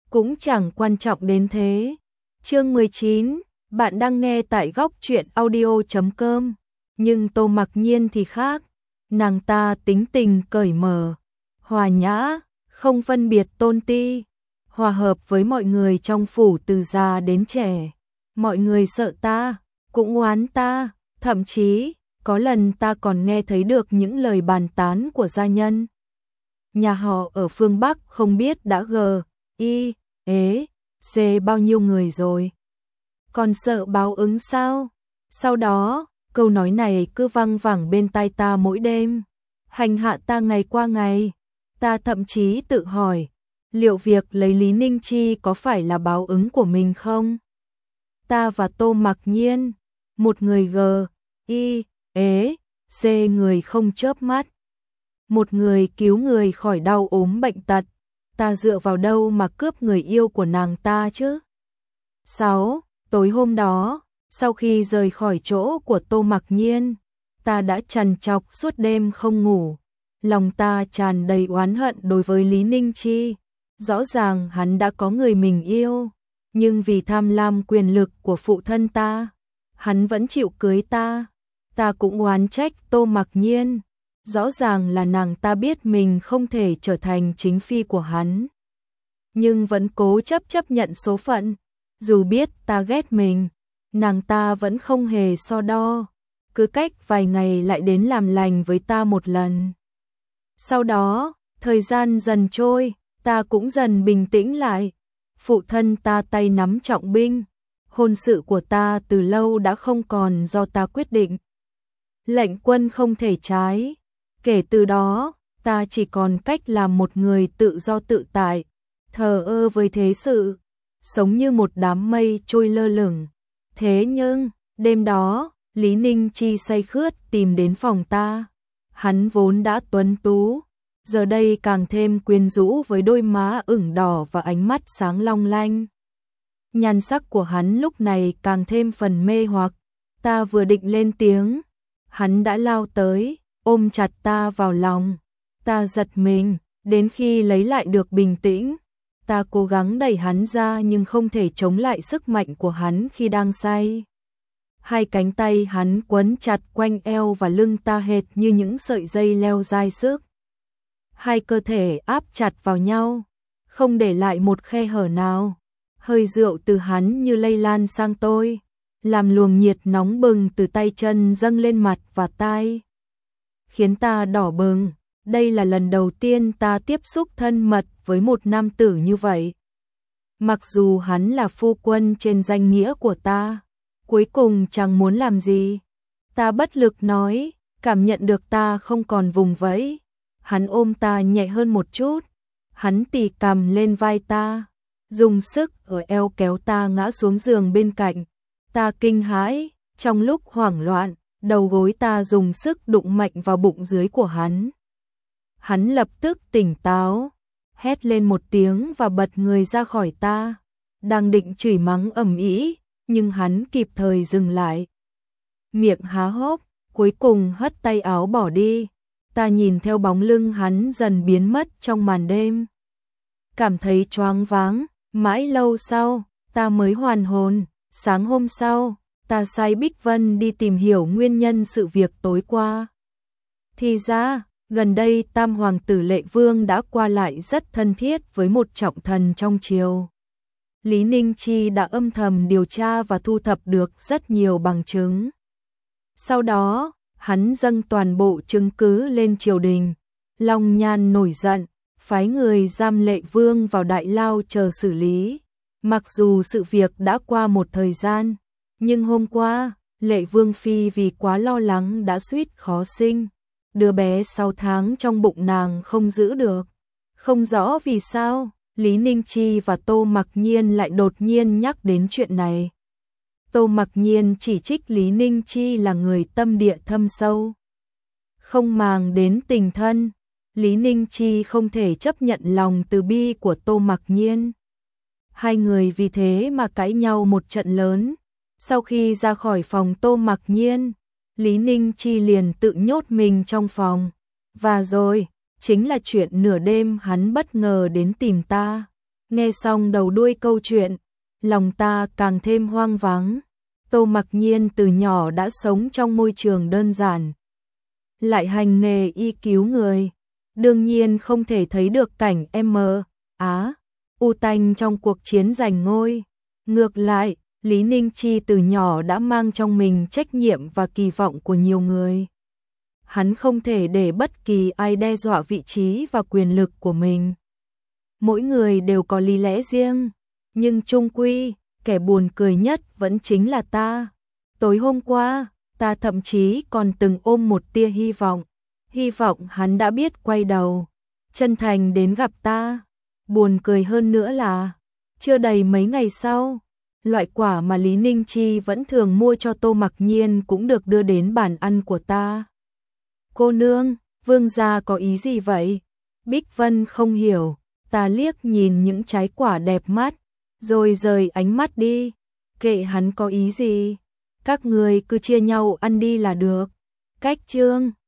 cũng chẳng quan trọng đến thế. Chương 19, bạn đang nghe tại góc truyện audio.com. Nhưng Tô Mặc Nhiên thì khác, nàng ta tính tình cởi mở, hòa nhã, không phân biệt tôn ti, hòa hợp với mọi người trong phủ từ già đến trẻ. Mọi người sợ ta, cũng oán ta, thậm chí có lần ta còn nghe thấy được những lời bàn tán của gia nhân. Nhà họ ở phương Bắc không biết đã C bao nhiêu người rồi. Còn sợ báo ứng sao? Sau đó, câu nói này cứ văng vẳng bên tai ta mỗi đêm, hành hạ ta ngày qua ngày. Ta thậm chí tự hỏi, liệu việc lấy Lý Ninh Chi có phải là báo ứng của mình không? Ta và Tô Mặc Nhiên, một người C người không chớp mắt, một người cứu người khỏi đau ốm bệnh tật, ta dựa vào đâu mà cướp người yêu của nàng ta chứ? 6. Tối hôm đó, sau khi rời khỏi chỗ của Tô Mặc Nhiên, ta đã trằn trọc suốt đêm không ngủ. Lòng ta tràn đầy oán hận đối với Lý Ninh Chi. Rõ ràng hắn đã có người mình yêu, nhưng vì tham lam quyền lực của phụ thân ta, hắn vẫn chịu cưới ta. Ta cũng oán trách Tô Mặc Nhiên. Rõ ràng là nàng ta biết mình không thể trở thành chính phi của hắn, nhưng vẫn cố chấp nhận số phận. Dù biết ta ghét mình, nàng ta vẫn không hề so đo, cứ cách vài ngày lại đến làm lành với ta một lần. Sau đó, thời gian dần trôi, ta cũng dần bình tĩnh lại. Phụ thân ta tay nắm trọng binh, hôn sự của ta từ lâu đã không còn do ta quyết định. Lệnh quân không thể trái. Kể từ đó, ta chỉ còn cách làm một người tự do tự tại, thờ ơ với thế sự, sống như một đám mây trôi lơ lửng. Thế nhưng, đêm đó, Lý Ninh Chi say khướt tìm đến phòng ta. Hắn vốn đã tuấn tú, giờ đây càng thêm quyến rũ với đôi má ửng đỏ và ánh mắt sáng long lanh. Nhan sắc của hắn lúc này càng thêm phần mê hoặc. Ta vừa định lên tiếng, hắn đã lao tới, ôm chặt ta vào lòng. Ta giật mình, đến khi lấy lại được bình tĩnh, ta cố gắng đẩy hắn ra nhưng không thể chống lại sức mạnh của hắn khi đang say. Hai cánh tay hắn quấn chặt quanh eo và lưng ta hệt như những sợi dây leo dai sức. Hai cơ thể áp chặt vào nhau, không để lại một khe hở nào. Hơi rượu từ hắn như lây lan sang tôi, làm luồng nhiệt nóng bừng từ tay chân dâng lên mặt và tai, khiến ta đỏ bừng. Đây là lần đầu tiên ta tiếp xúc thân mật với một nam tử như vậy. Mặc dù hắn là phu quân trên danh nghĩa của ta, cuối cùng chẳng muốn làm gì. Ta bất lực nói, cảm nhận được ta không còn vùng vẫy. Hắn ôm ta nhẹ hơn một chút, hắn tì cằm lên vai ta, dùng sức ở eo kéo ta ngã xuống giường bên cạnh. Ta kinh hãi, trong lúc hoảng loạn, đầu gối ta dùng sức đụng mạnh vào bụng dưới của hắn. Hắn lập tức tỉnh táo, hét lên một tiếng và bật người ra khỏi ta. Đang định chửi mắng ầm ĩ, nhưng hắn kịp thời dừng lại. Miệng há hốc, cuối cùng hất tay áo bỏ đi. Ta nhìn theo bóng lưng hắn dần biến mất trong màn đêm, cảm thấy choáng váng. Mãi lâu sau, ta mới hoàn hồn. Sáng hôm sau, ta sai Bích Vân đi tìm hiểu nguyên nhân sự việc tối qua. Thì ra, gần đây Tam Hoàng tử Lệ Vương đã qua lại rất thân thiết với một trọng thần trong triều. Lý Ninh Chi đã âm thầm điều tra và thu thập được rất nhiều bằng chứng. Sau đó, hắn dâng toàn bộ chứng cứ lên triều đình. Long Nhan nổi giận, phái người giam Lệ Vương vào đại lao chờ xử lý. Mặc dù sự việc đã qua một thời gian, nhưng hôm qua, Lệ Vương Phi vì quá lo lắng đã suýt khó sinh. Đứa bé 6 tháng trong bụng nàng không giữ được. Không rõ vì sao, Lý Ninh Chi và Tô Mặc Nhiên lại đột nhiên nhắc đến chuyện này. Tô Mặc Nhiên chỉ trích Lý Ninh Chi là người tâm địa thâm sâu, không màng đến tình thân. Lý Ninh Chi không thể chấp nhận lòng từ bi của Tô Mặc Nhiên. Hai người vì thế mà cãi nhau một trận lớn. Sau khi ra khỏi phòng Tô Mặc Nhiên, Lý Ninh Chi liền tự nhốt mình trong phòng. Và rồi, chính là chuyện nửa đêm hắn bất ngờ đến tìm ta. Nghe xong đầu đuôi câu chuyện, lòng ta càng thêm hoang vắng. Tô Mặc Nhiên từ nhỏ đã sống trong môi trường đơn giản, lại hành nghề y cứu người, đương nhiên không thể thấy được cảnh U tanh trong cuộc chiến giành ngôi. Ngược lại, Lý Ninh Chi từ nhỏ đã mang trong mình trách nhiệm và kỳ vọng của nhiều người. Hắn không thể để bất kỳ ai đe dọa vị trí và quyền lực của mình. Mỗi người đều có lý lẽ riêng, nhưng chung quy, kẻ buồn cười nhất vẫn chính là ta. Tối hôm qua, ta thậm chí còn từng ôm một tia hy vọng hắn đã biết quay đầu, chân thành đến gặp ta. Buồn cười hơn nữa là, chưa đầy mấy ngày sau, loại quả mà Lý Ninh Chi vẫn thường mua cho Tô Mặc Nhiên cũng được đưa đến bàn ăn của ta. Cô nương, vương gia có ý gì vậy? Bích Vân không hiểu, ta liếc nhìn những trái quả đẹp mắt, rồi rời ánh mắt đi. Kệ hắn có ý gì, các người cứ chia nhau ăn đi là được. Cách chương